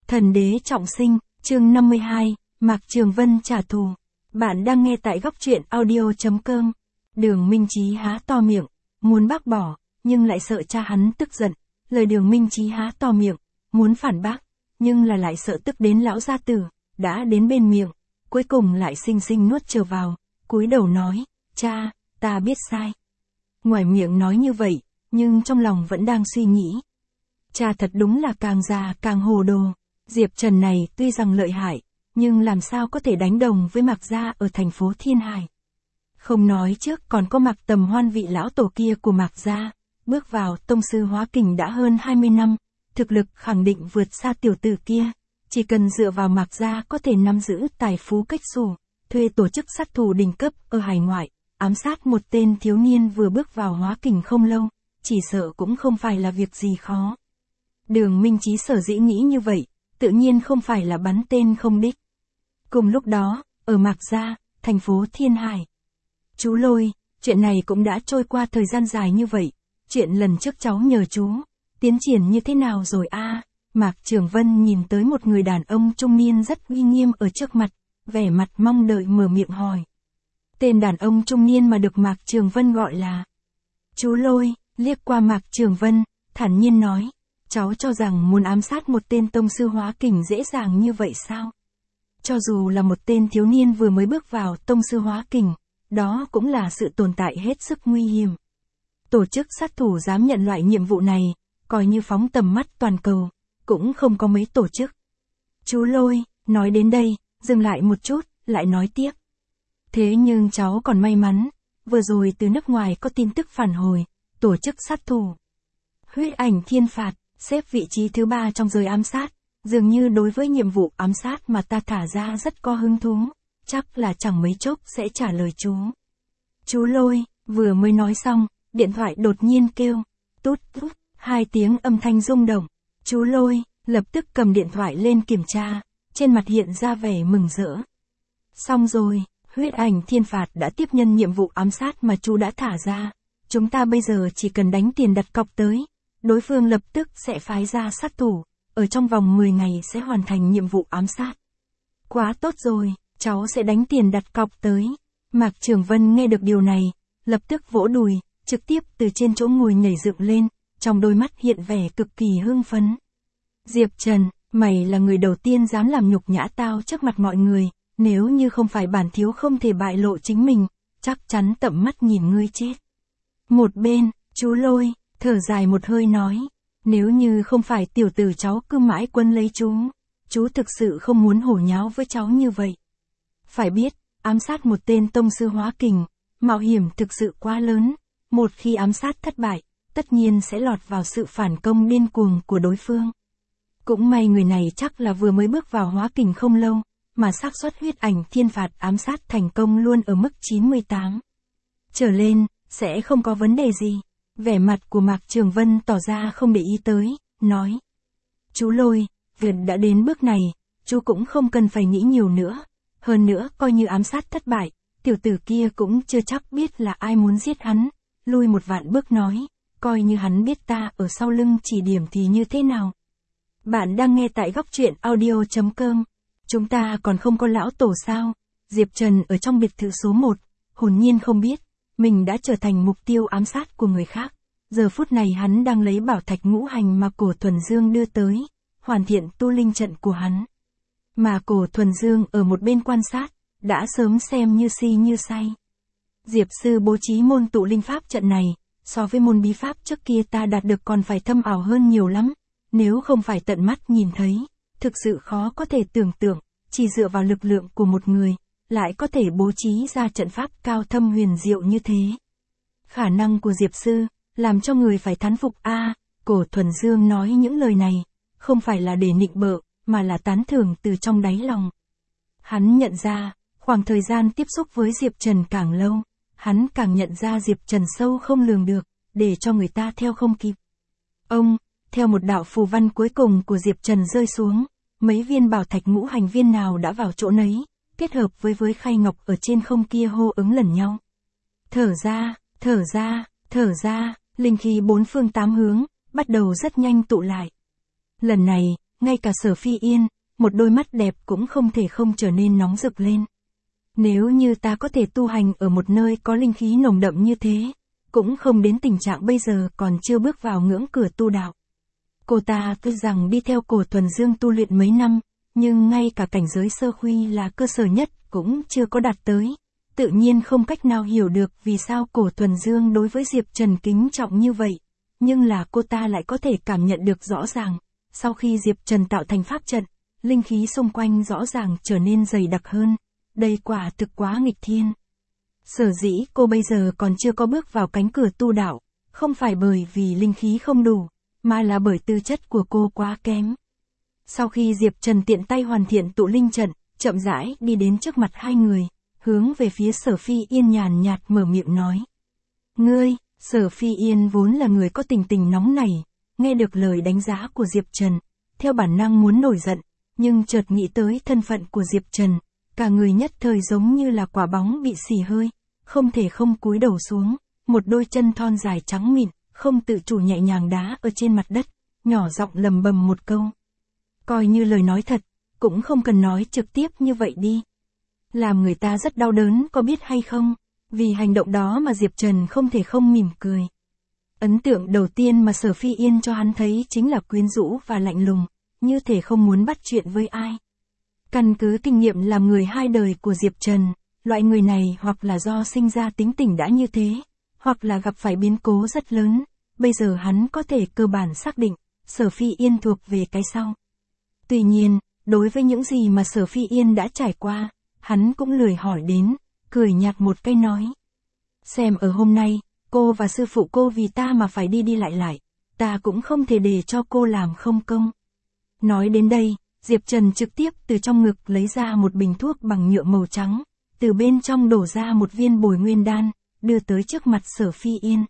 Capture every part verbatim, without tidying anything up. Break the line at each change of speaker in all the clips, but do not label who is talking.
Thần đế trọng sinh, chương năm mươi hai, Mạc Trường Vân trả thù. Bạn đang nghe tại góc truyện audio.com. Đường Minh Chí há to miệng, muốn bác bỏ, nhưng lại sợ cha hắn tức giận. Lời Đường Minh Chí há to miệng, muốn phản bác, nhưng là lại sợ tức đến lão gia tử, đã đến bên miệng, cuối cùng lại xinh xinh nuốt trở vào, cúi đầu nói, cha, ta biết sai. Ngoài miệng nói như vậy, nhưng trong lòng vẫn đang suy nghĩ. Cha thật đúng là càng già càng hồ đồ. Diệp Trần này tuy rằng lợi hại, nhưng làm sao có thể đánh đồng với Mạc gia ở thành phố Thiên Hải. Không nói trước còn có Mạc Tầm Hoan vị lão tổ kia của Mạc gia, bước vào tông sư hóa kình đã hơn hai mươi năm, thực lực khẳng định vượt xa tiểu tử kia, chỉ cần dựa vào Mạc gia có thể nắm giữ tài phú cách xù, thuê tổ chức sát thủ đỉnh cấp ở hải ngoại, ám sát một tên thiếu niên vừa bước vào hóa kình không lâu, chỉ sợ cũng không phải là việc gì khó. Đường Minh Chí sở dĩ nghĩ như vậy, tự nhiên không phải là bắn tên không đích. Cùng lúc đó, ở Mạc gia, thành phố Thiên Hải. Chú Lôi, chuyện này cũng đã trôi qua thời gian dài như vậy, chuyện lần trước cháu nhờ chú, tiến triển như thế nào rồi a? À? Mạc Trường Vân nhìn tới một người đàn ông trung niên rất uy nghiêm ở trước mặt, vẻ mặt mong đợi mở miệng hỏi. Tên đàn ông trung niên mà được Mạc Trường Vân gọi là Chú Lôi, liếc qua Mạc Trường Vân, thản nhiên nói. Cháu cho rằng muốn ám sát một tên tông sư hóa kình dễ dàng như vậy sao? Cho dù là một tên thiếu niên vừa mới bước vào tông sư hóa kình, đó cũng là sự tồn tại hết sức nguy hiểm. Tổ chức sát thủ dám nhận loại nhiệm vụ này, coi như phóng tầm mắt toàn cầu, cũng không có mấy tổ chức. Chú Lôi, nói đến đây, dừng lại một chút, lại nói tiếp. Thế nhưng cháu còn may mắn, vừa rồi từ nước ngoài có tin tức phản hồi, tổ chức sát thủ Huyết Ảnh Thiên Phạt xếp vị trí thứ ba trong giới ám sát, dường như đối với nhiệm vụ ám sát mà ta thả ra rất có hứng thú, chắc là chẳng mấy chốc sẽ trả lời chú. Chú Lôi, vừa mới nói xong, điện thoại đột nhiên kêu, tút tút, hai tiếng âm thanh rung động. Chú Lôi, lập tức cầm điện thoại lên kiểm tra, trên mặt hiện ra vẻ mừng rỡ. Xong rồi, Huyết Ảnh Thiên Phạt đã tiếp nhận nhiệm vụ ám sát mà chú đã thả ra, chúng ta bây giờ chỉ cần đánh tiền đặt cọc tới. Đối phương lập tức sẽ phái ra sát thủ, ở trong vòng mười ngày sẽ hoàn thành nhiệm vụ ám sát. Quá tốt rồi, cháu sẽ đánh tiền đặt cọc tới. Mạc Trường Vân nghe được điều này, lập tức vỗ đùi, trực tiếp từ trên chỗ ngồi nhảy dựng lên, trong đôi mắt hiện vẻ cực kỳ hưng phấn. Diệp Trần, mày là người đầu tiên dám làm nhục nhã tao trước mặt mọi người, nếu như không phải bản thiếu không thể bại lộ chính mình, chắc chắn tận mắt nhìn ngươi chết. Một bên, chú Lôi thở dài một hơi nói, nếu như không phải tiểu tử cháu cứ mãi quấn lấy chú, chú thực sự không muốn hổ nháo với cháu như vậy. Phải biết, ám sát một tên tông sư hóa kình, mạo hiểm thực sự quá lớn, một khi ám sát thất bại, tất nhiên sẽ lọt vào sự phản công điên cuồng của đối phương. Cũng may người này chắc là vừa mới bước vào hóa kình không lâu, mà xác suất Huyết Ảnh Thiên Phạt ám sát thành công luôn ở mức chín mươi tám. Trở lên, sẽ không có vấn đề gì. Vẻ mặt của Mạc Trường Vân tỏ ra không để ý tới, nói. Chú Lôi, việc đã đến bước này, chú cũng không cần phải nghĩ nhiều nữa. Hơn nữa, coi như ám sát thất bại, tiểu tử kia cũng chưa chắc biết là ai muốn giết hắn. Lui một vạn bước nói, coi như hắn biết ta ở sau lưng chỉ điểm thì như thế nào. Bạn đang nghe tại góc truyện audio.com. Chúng ta còn không có lão tổ sao? Diệp Trần ở trong biệt thự số một, hồn nhiên không biết. Mình đã trở thành mục tiêu ám sát của người khác. Giờ phút này hắn đang lấy bảo thạch ngũ hành mà Cổ Thuần Dương đưa tới, hoàn thiện tu linh trận của hắn. Mà Cổ Thuần Dương ở một bên quan sát, đã sớm xem như si như say. Diệp sư bố trí môn tụ linh pháp trận này, so với môn bí pháp trước kia ta đạt được còn phải thâm ảo hơn nhiều lắm. Nếu không phải tận mắt nhìn thấy, thực sự khó có thể tưởng tượng, chỉ dựa vào lực lượng của một người, lại có thể bố trí ra trận pháp cao thâm huyền diệu như thế. Khả năng của Diệp sư, làm cho người phải thán phục a. À, Cổ Thuần Dương nói những lời này, không phải là để nịnh bợ, mà là tán thưởng từ trong đáy lòng. Hắn nhận ra, khoảng thời gian tiếp xúc với Diệp Trần càng lâu, hắn càng nhận ra Diệp Trần sâu không lường được, để cho người ta theo không kịp. Ông, theo một đạo phù văn cuối cùng của Diệp Trần rơi xuống, mấy viên bảo thạch ngũ hành viên nào đã vào chỗ nấy, kết hợp với với khay ngọc ở trên không kia hô ứng lần nhau. Thở ra, thở ra, thở ra, linh khí bốn phương tám hướng, bắt đầu rất nhanh tụ lại. Lần này, ngay cả Sở Phi Yên, một đôi mắt đẹp cũng không thể không trở nên nóng rực lên. Nếu như ta có thể tu hành ở một nơi có linh khí nồng đậm như thế, cũng không đến tình trạng bây giờ còn chưa bước vào ngưỡng cửa tu đạo. Cô ta tuy rằng đi theo Cổ Thuần Dương tu luyện mấy năm, nhưng ngay cả cảnh giới sơ khuy là cơ sở nhất cũng chưa có đạt tới. Tự nhiên không cách nào hiểu được vì sao Cổ Thuần Dương đối với Diệp Trần kính trọng như vậy. Nhưng là cô ta lại có thể cảm nhận được rõ ràng, sau khi Diệp Trần tạo thành pháp trận, linh khí xung quanh rõ ràng trở nên dày đặc hơn. Đây quả thực quá nghịch thiên. Sở dĩ cô bây giờ còn chưa có bước vào cánh cửa tu đạo, không phải bởi vì linh khí không đủ, mà là bởi tư chất của cô quá kém. Sau khi Diệp Trần tiện tay hoàn thiện tụ linh trận, chậm rãi đi đến trước mặt hai người, hướng về phía Sở Phi Yên nhàn nhạt mở miệng nói. Ngươi, Sở Phi Yên vốn là người có tình tình nóng nảy, nghe được lời đánh giá của Diệp Trần, theo bản năng muốn nổi giận, nhưng chợt nghĩ tới thân phận của Diệp Trần, cả người nhất thời giống như là quả bóng bị xì hơi, không thể không cúi đầu xuống, một đôi chân thon dài trắng mịn, không tự chủ nhẹ nhàng đá ở trên mặt đất, nhỏ giọng lầm bầm một câu. Coi như lời nói thật, cũng không cần nói trực tiếp như vậy đi. Làm người ta rất đau đớn có biết hay không, vì hành động đó mà Diệp Trần không thể không mỉm cười. Ấn tượng đầu tiên mà Sở Phi Yên cho hắn thấy chính là quyến rũ và lạnh lùng, như thể không muốn bắt chuyện với ai. Căn cứ kinh nghiệm làm người hai đời của Diệp Trần, loại người này hoặc là do sinh ra tính tình đã như thế, hoặc là gặp phải biến cố rất lớn, bây giờ hắn có thể cơ bản xác định, Sở Phi Yên thuộc về cái sau. Tuy nhiên, đối với những gì mà Sở Phi Yên đã trải qua, hắn cũng lười hỏi đến, cười nhạt một cái nói. Xem ở hôm nay, cô và sư phụ cô vì ta mà phải đi đi lại lại, ta cũng không thể để cho cô làm không công. Nói đến đây, Diệp Trần trực tiếp từ trong ngực lấy ra một bình thuốc bằng nhựa màu trắng, từ bên trong đổ ra một viên bồi nguyên đan, đưa tới trước mặt Sở Phi Yên.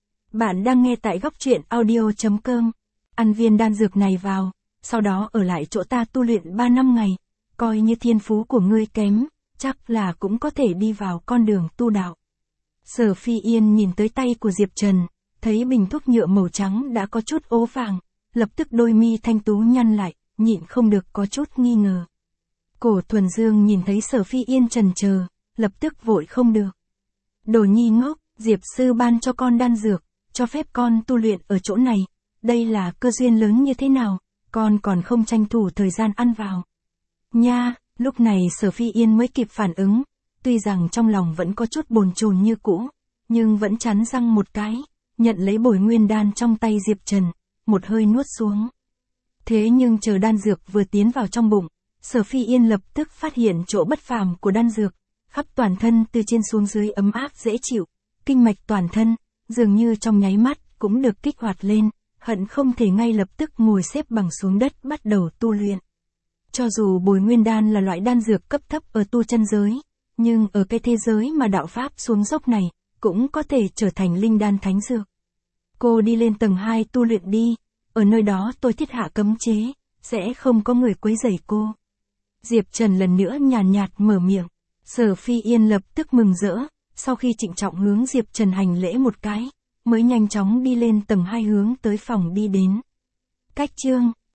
Bạn đang nghe tại góc truyện audio chấm com. Ăn viên đan dược này vào, sau đó ở lại chỗ ta tu luyện ba năm ngày, coi như thiên phú của ngươi kém, chắc là cũng có thể đi vào con đường tu đạo. Sở Phi Yên nhìn tới tay của Diệp Trần, thấy bình thuốc nhựa màu trắng đã có chút ố vàng, lập tức đôi mi thanh tú nhăn lại, nhịn không được có chút nghi ngờ. Cổ Thuần Dương nhìn thấy Sở Phi Yên chần chờ, lập tức vội không được. Đồ nhi ngốc, Diệp sư ban cho con đan dược, cho phép con tu luyện ở chỗ này, đây là cơ duyên lớn như thế nào, con còn không tranh thủ thời gian ăn vào. Nha, lúc này Sở Phi Yên mới kịp phản ứng, tuy rằng trong lòng vẫn có chút bồn chồn như cũ, nhưng vẫn cắn răng một cái, nhận lấy bồi nguyên đan trong tay Diệp Trần, một hơi nuốt xuống. Thế nhưng chờ đan dược vừa tiến vào trong bụng, Sở Phi Yên lập tức phát hiện chỗ bất phàm của đan dược, khắp toàn thân từ trên xuống dưới ấm áp dễ chịu, kinh mạch toàn thân, dường như trong nháy mắt cũng được kích hoạt lên, hận không thể ngay lập tức ngồi xếp bằng xuống đất bắt đầu tu luyện. Cho dù bồi nguyên đan là loại đan dược cấp thấp ở tu chân giới, nhưng ở cái thế giới mà đạo pháp xuống dốc này, cũng có thể trở thành linh đan thánh dược. Cô đi lên tầng hai tu luyện đi, ở nơi đó tôi thiết hạ cấm chế, sẽ không có người quấy rầy cô. Diệp Trần lần nữa nhàn nhạt mở miệng, Sở Phi Yên lập tức mừng rỡ, sau khi trịnh trọng hướng Diệp Trần hành lễ một cái, mới nhanh chóng đi lên tầng hai hướng tới phòng đi đến. Cách chương